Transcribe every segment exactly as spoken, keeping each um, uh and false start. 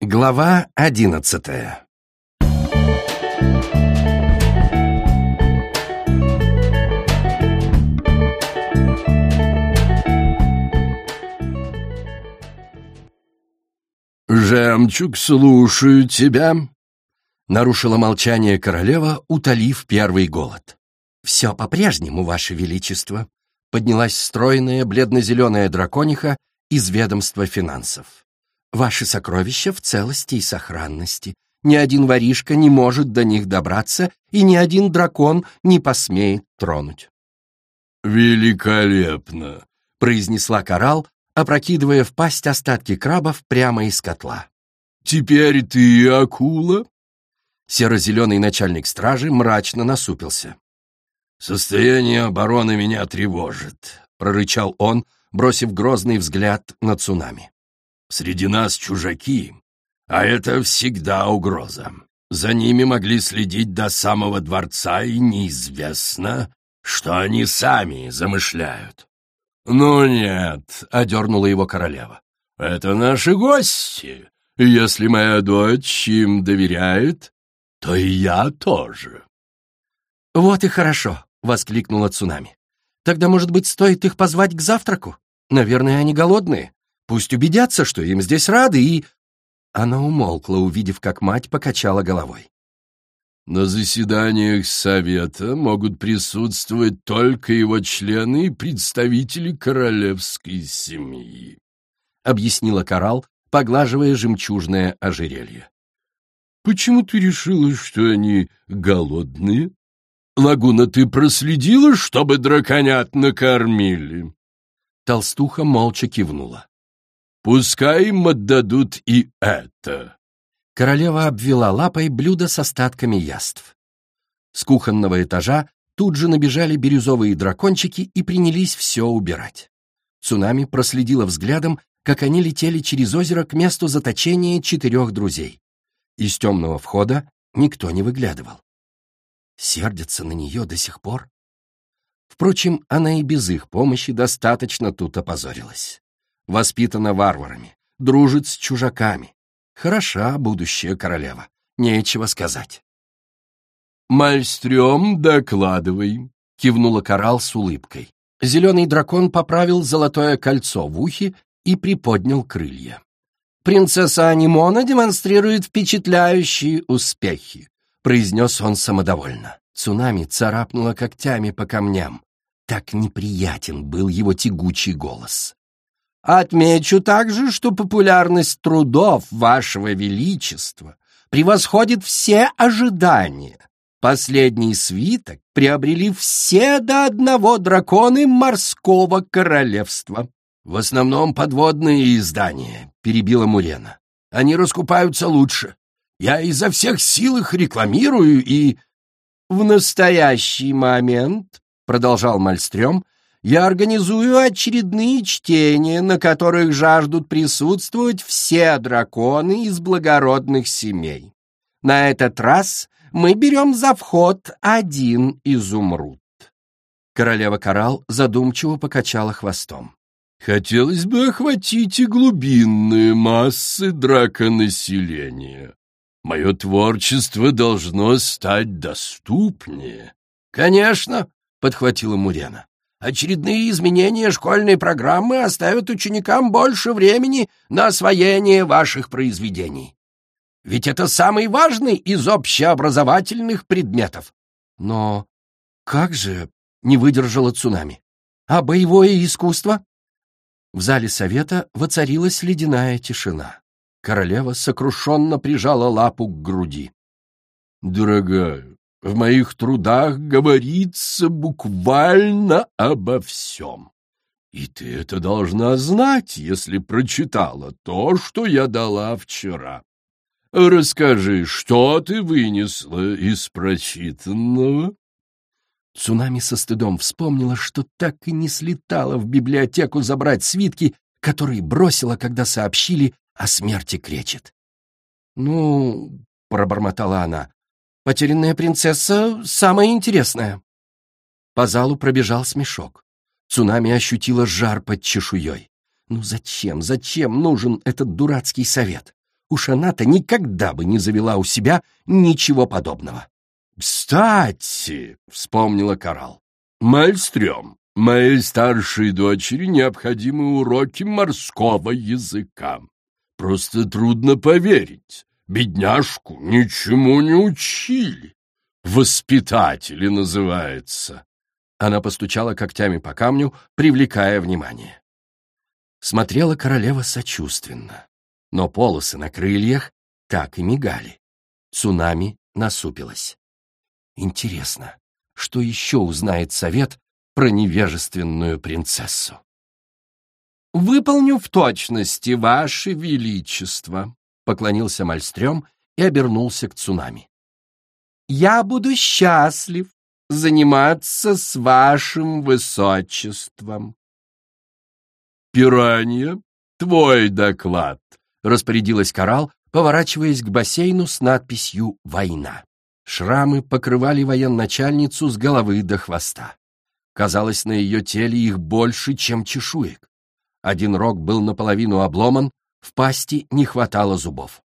Глава одиннадцатая. «Жемчуг, слушаю тебя», — нарушила молчание королева, утолив первый голод. «Все по-прежнему, Ваше Величество», — поднялась стройная бледно-зеленая дракониха из ведомства финансов. «Ваши сокровища в целости и сохранности. Ни один воришка не может до них добраться, и ни один дракон не посмеет тронуть». «Великолепно», — произнесла Коралл, опрокидывая в пасть остатки крабов прямо из котла. «Теперь ты акула?» Серо-зеленый начальник стражи мрачно насупился. «Состояние обороны меня тревожит», — прорычал он, бросив грозный взгляд на цунами. «Среди нас чужаки, а это всегда угроза. За ними могли следить до самого дворца, и неизвестно, что они сами замышляют». «Ну нет», — одернула его королева, — «это наши гости. Если моя дочь им доверяет, то и я тоже». «Вот и хорошо», — воскликнула цунами. «Тогда, может быть, стоит их позвать к завтраку? Наверное, они голодные. Пусть убедятся, что им здесь рады, и...» Она умолкла, увидев, как мать покачала головой. «На заседаниях совета могут присутствовать только его члены и представители королевской семьи», — объяснила Коралл, поглаживая жемчужное ожерелье. «Почему ты решила, что они голодные? Лагуна, ты проследила, чтобы драконят накормили?» Толстуха молча кивнула. «Пускай им отдадут и это». Королева обвела лапой блюдо с остатками яств. С кухонного этажа тут же набежали бирюзовые дракончики и принялись все убирать. Цунами проследила взглядом, как они летели через озеро к месту заточения четырех друзей. Из темного входа никто не выглядывал. Сердятся на нее до сих пор? Впрочем, она и без их помощи достаточно тут опозорилась. Воспитана варварами, дружит с чужаками. Хороша будущая королева, нечего сказать. «Мальстрём, докладывай», — кивнула Коралл с улыбкой. Зеленый дракон поправил золотое кольцо в ухе и приподнял крылья. «Принцесса Анимона демонстрирует впечатляющие успехи», — произнес он самодовольно. Цунами царапнула когтями по камням. Так неприятен был его тягучий голос. «Отмечу также, что популярность трудов Вашего Величества превосходит все ожидания. Последний свиток приобрели все до одного драконы морского королевства». «В основном подводные издания», — перебила Мурена. «Они раскупаются лучше. Я изо всех сил их рекламирую и...» «В настоящий момент», — продолжал Мальстрём, «я организую очередные чтения, на которых жаждут присутствовать все драконы из благородных семей. На этот раз мы берем за вход один изумруд». Королева Коралл задумчиво покачала хвостом. «Хотелось бы охватить и глубинные массы драконаселения. Мое творчество должно стать доступнее». «Конечно», — подхватила Мурена. «Очередные изменения школьной программы оставят ученикам больше времени на освоение ваших произведений. Ведь это самый важный из общеобразовательных предметов». «Но как же?» — не выдержала Цунами. «А боевое искусство?» В зале совета воцарилась ледяная тишина. Королева сокрушенно прижала лапу к груди. «Дорогая, в моих трудах говорится буквально обо всем. И ты это должна знать, если прочитала то, что я дала вчера. Расскажи, что ты вынесла из прочитанного?» Цунами со стыдом вспомнила, что так и не слетала в библиотеку забрать свитки, которые бросила, когда сообщили о смерти Кречет. «Ну, — пробормотала она, — потерянная принцесса самая интересная». По залу пробежал смешок. Цунами ощутила жар под чешуей. Ну зачем, зачем нужен этот дурацкий совет? Уж она-то никогда бы не завела у себя ничего подобного. «Кстати», — вспомнила Коралл, — «Мальстрём, моей старшей дочери необходимы уроки морского языка. Просто трудно поверить, бедняжку ничему не учили. Воспитатели называется». Она постучала когтями по камню, привлекая внимание. Смотрела королева сочувственно, но полосы на крыльях так и мигали. Цунами насупилась. Интересно, что еще узнает совет про невежественную принцессу? «Выполню в точности, ваше величество», — поклонился Мальстрём и обернулся к Цунами. «Я буду счастлив заниматься с вашим высочеством». «Пиранья, твой доклад», — распорядилась Коралл, поворачиваясь к бассейну с надписью «Война». Шрамы покрывали военачальницу с головы до хвоста. Казалось, на ее теле их больше, чем чешуек. Один рог был наполовину обломан, в пасти не хватало зубов.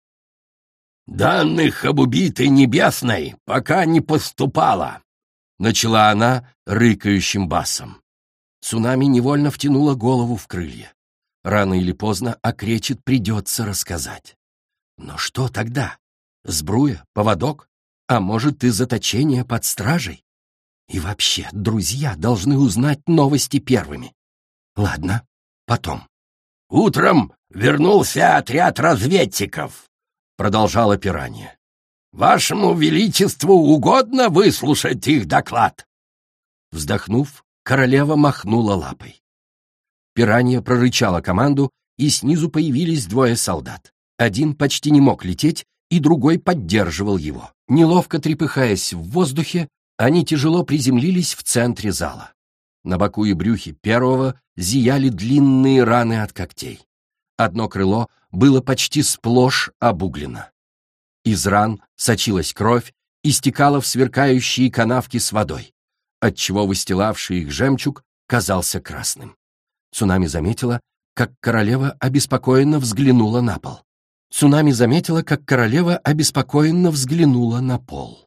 «Данных об убитой Небесной пока не поступало», — начала она рыкающим басом. Цунами невольно втянула голову в крылья. Рано или поздно о Кречет придется рассказать. Но что тогда? Сбруя, поводок? А может, и заточение под стражей? И вообще, друзья должны узнать новости первыми. Ладно, потом. «Утром вернулся отряд разведчиков», — продолжала Пиранья. «Вашему величеству угодно выслушать их доклад?» Вздохнув, королева махнула лапой. Пиранья прорычала команду, и снизу появились двое солдат. Один почти не мог лететь, и другой поддерживал его. Неловко трепыхаясь в воздухе, они тяжело приземлились в центре зала. На боку и брюхе первого зияли длинные раны от когтей. Одно крыло было почти сплошь обуглено. Из ран сочилась кровь и стекала в сверкающие канавки с водой, отчего выстилавший их жемчуг казался красным. Цунами заметила, как королева обеспокоенно взглянула на пол. Цунами заметила, как королева обеспокоенно взглянула на пол.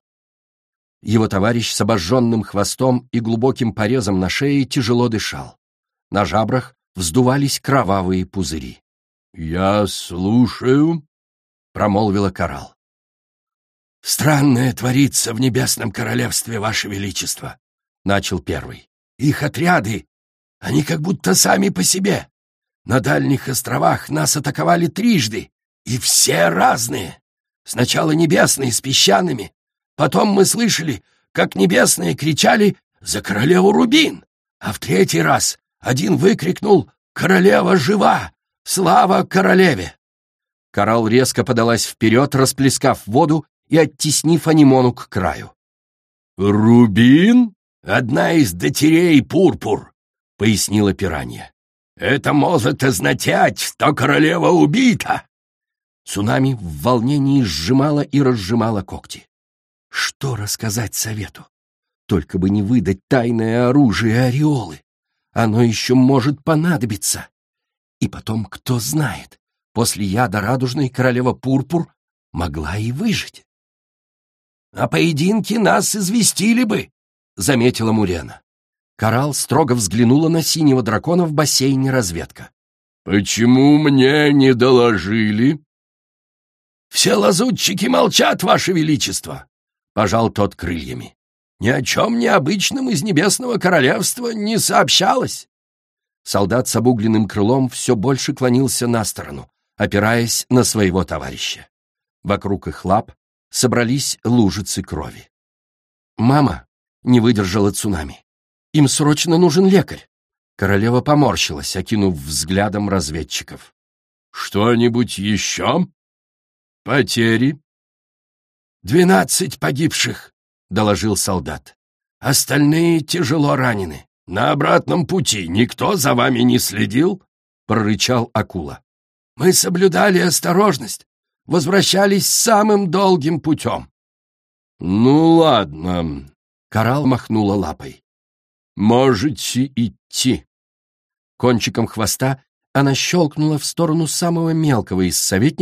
Его товарищ с обожженным хвостом и глубоким порезом на шее тяжело дышал. На жабрах вздувались кровавые пузыри. «Я слушаю», — промолвила Коралл. «Странное творится в Небесном Королевстве, Ваше Величество», — начал первый. «Их отряды, они как будто сами по себе. На дальних островах нас атаковали трижды, и все разные. Сначала небесные с песчаными, потом мы слышали, как небесные кричали «За королеву Рубин!», а в третий раз один выкрикнул «Королева жива! Слава королеве!». Коралл резко подалась вперед, расплескав воду и оттеснив анимону к краю. «Рубин? Одна из дочерей Пурпур», — пояснила Пиранья. «Это может означать, что королева убита!» Цунами в волнении сжимала и разжимала когти. Что рассказать совету? Только бы не выдать тайное оружие Ореолы. Оно еще может понадобиться. И потом, кто знает, после яда радужной королева Пурпур могла и выжить. «О поединке нас известили бы», — заметила Мурена. Коралл строго взглянула на синего дракона в бассейне разведка. «Почему мне не доложили?» «Все лазутчики молчат, Ваше Величество», — пожал тот крыльями. «Ни о чем необычном из Небесного Королевства не сообщалось». Солдат с обугленным крылом все больше клонился на сторону, опираясь на своего товарища. Вокруг их лап собрались лужицы крови. «Мама!» — не выдержала Цунами. «Им срочно нужен лекарь!» Королева поморщилась, окинув взглядом разведчиков. «Что-нибудь еще? Потери?» «Двенадцать погибших», — доложил солдат. «Остальные тяжело ранены». «На обратном пути никто за вами не следил?» — прорычал акула. «Мы соблюдали осторожность, возвращались самым долгим путем». «Ну ладно», — Коралл махнула лапой. «Можете идти». Кончиком хвоста она щелкнула в сторону самого мелкого из советников,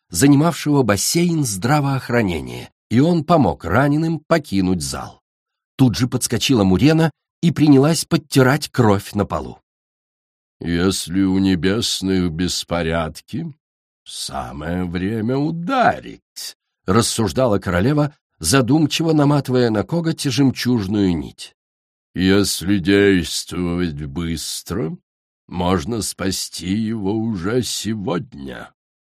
занимавшего бассейн здравоохранения, и он помог раненым покинуть зал. Тут же подскочила Мурена и принялась подтирать кровь на полу. «Если у небесных беспорядки, самое время ударить», — рассуждала королева, задумчиво наматывая на коготь жемчужную нить. «Если действовать быстро, можно спасти его уже сегодня».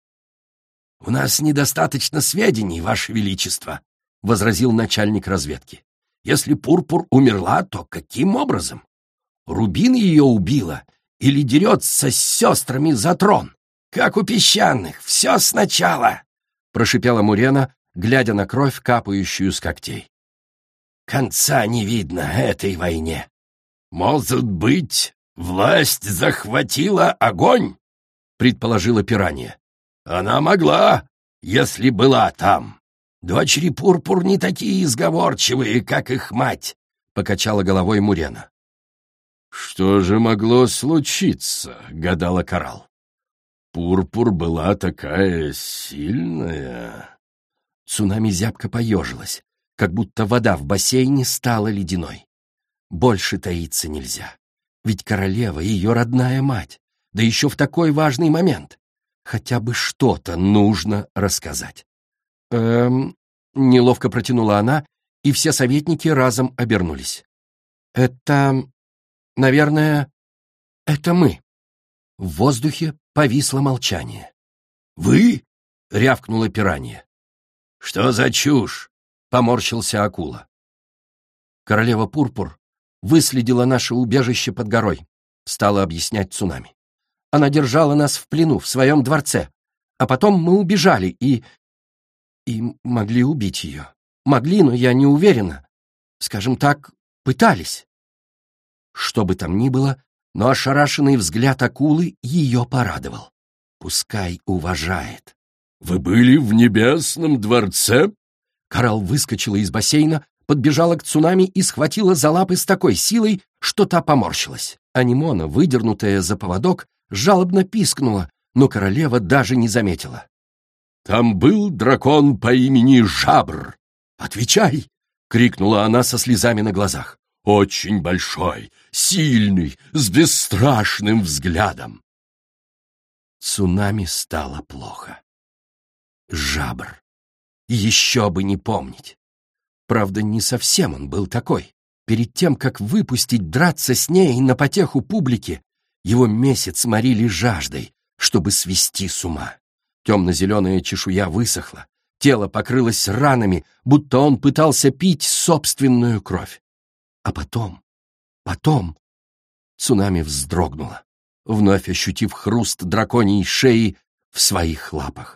«У нас недостаточно сведений, Ваше Величество», — возразил начальник разведки. «Если Пурпур умерла, то каким образом? Рубин ее убила или дерется с сестрами за трон? Как у песчаных, все сначала», — прошипела Мурена, глядя на кровь, капающую с когтей. «Конца не видно этой войне». «Может быть, власть захватила огонь?» — предположила Пиранья. «Она могла, если была там». «Дочери Пурпур не такие изговорчивые, как их мать», — покачала головой Мурена. «Что же могло случиться?» — гадала Коралл. «Пурпур была такая сильная». Цунами зябко поежилась, как будто вода в бассейне стала ледяной. Больше таиться нельзя, ведь королева — ее родная мать, да еще в такой важный момент. Хотя бы что-то нужно рассказать. «Эм...» — неловко протянула она, и все советники разом обернулись. «Это... наверное, это мы». В воздухе повисло молчание. «Вы?» — рявкнула Пиранья. «Что за чушь?» — поморщился акула. «Королева Пурпур выследила наше убежище под горой», — стала объяснять Цунами. «Она держала нас в плену в своем дворце, а потом мы убежали и... и могли убить ее. Могли, но я не уверена. Скажем так, пытались». Что бы там ни было, но ошарашенный взгляд акулы ее порадовал. Пускай уважает. «Вы были в небесном дворце?» Коралл выскочила из бассейна, подбежала к Цунами и схватила за лапы с такой силой, что та поморщилась. Анимона, выдернутая за поводок, жалобно пискнула, но королева даже не заметила. «Там был дракон по имени Жабр». «Отвечай!» — крикнула она со слезами на глазах. «Очень большой, сильный, с бесстрашным взглядом». Цунами стало плохо. Жабр. Еще бы не помнить. Правда, не совсем он был такой. Перед тем, как выпустить драться с ней на потеху публики, его месяц морили жаждой, чтобы свести с ума. Темно-зеленая чешуя высохла, тело покрылось ранами, будто он пытался пить собственную кровь. А потом, потом... Цунами вздрогнула, вновь ощутив хруст драконьей шеи в своих лапах.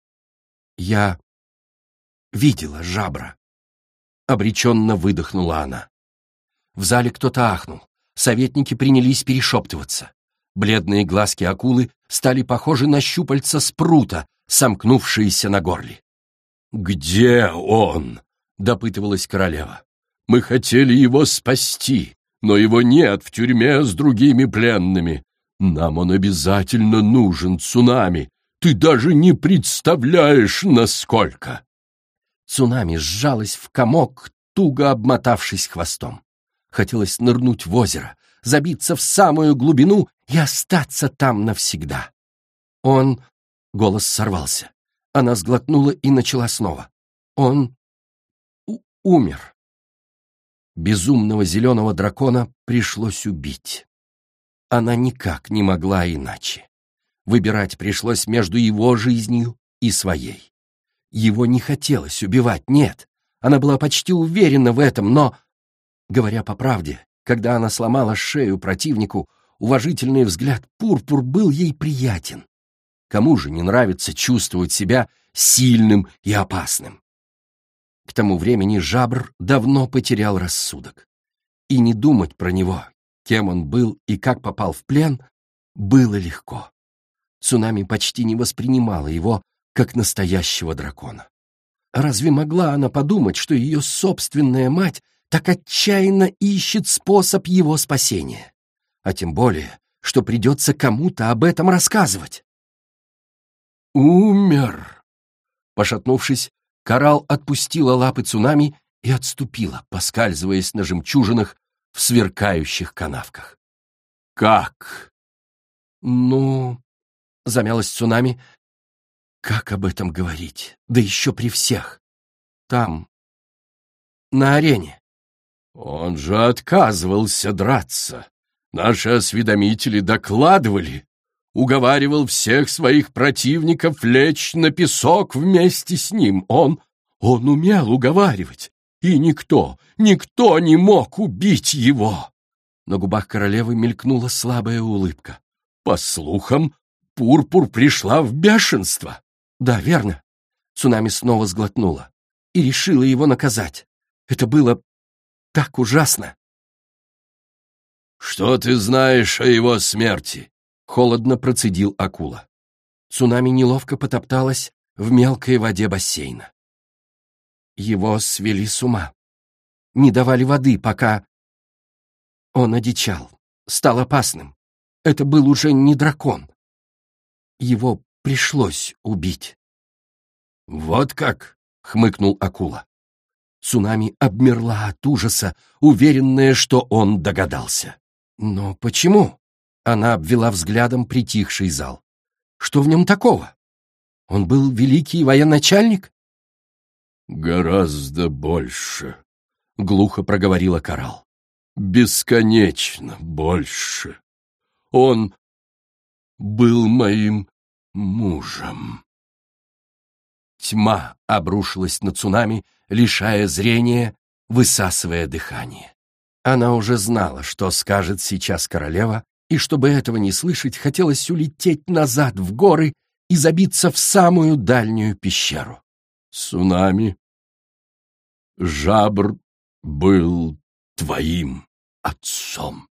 «Я видела Жабра», — обреченно выдохнула она. В зале кто-то ахнул, советники принялись перешептываться. Бледные глазки акулы стали похожи на щупальца спрута, сомкнувшиеся на горле. «Где он?» — допытывалась королева. «Мы хотели его спасти, но его нет в тюрьме с другими пленными. Нам он обязательно нужен, Цунами. Ты даже не представляешь, насколько!» Цунами сжалась в комок, туго обмотавшись хвостом. Хотелось нырнуть в озеро, забиться в самую глубину и остаться там навсегда. Он... Голос сорвался. Она сглотнула и начала снова. Он... У умер. Безумного зеленого дракона пришлось убить. Она никак не могла иначе. Выбирать пришлось между его жизнью и своей. Его не хотелось убивать, нет. Она была почти уверена в этом, но... Говоря по правде, когда она сломала шею противнику, уважительный взгляд Пурпур был ей приятен. Кому же не нравится чувствовать себя сильным и опасным? К тому времени Жабр давно потерял рассудок. И не думать про него, кем он был и как попал в плен, было легко. Цунами почти не воспринимала его как настоящего дракона. Разве могла она подумать, что ее собственная мать так отчаянно ищет способ его спасения? А тем более, что придется кому-то об этом рассказывать. «Умер», Пошатнувшись, коралл отпустила лапы цунами и отступила, поскальзываясь на жемчужинах в сверкающих канавках. «Как?» «Ну...» — замялась цунами. «Как об этом говорить? Да еще при всех. Там, на арене». «Он же отказывался драться. Наши осведомители докладывали. Уговаривал всех своих противников лечь на песок вместе с ним. Он... он умел уговаривать. И никто, никто не мог убить его!» На губах королевы мелькнула слабая улыбка. «По слухам, Пурпур пришла в бешенство». «Да, верно». Цунами снова сглотнула и решила его наказать. Это было так ужасно. «Что ты знаешь о его смерти?» — холодно процедил акула. Цунами неловко потопталась в мелкой воде бассейна. Его свели с ума. Не давали воды, пока... Он одичал, стал опасным. Это был уже не дракон. Его пришлось убить. «Вот как?» — хмыкнул акула. Цунами обмерла от ужаса, уверенная, что он догадался. «Но почему?» — она обвела взглядом притихший зал. «Что в нем такого? Он был великий военачальник?» «Гораздо больше», — глухо проговорила коралл. «Бесконечно больше. Он был моим мужем». Тьма обрушилась на цунами, лишая зрения, высасывая дыхание. Она уже знала, что скажет сейчас королева, и чтобы этого не слышать, хотелось улететь назад в горы и забиться в самую дальнюю пещеру. «Цунами, Жабр был твоим отцом».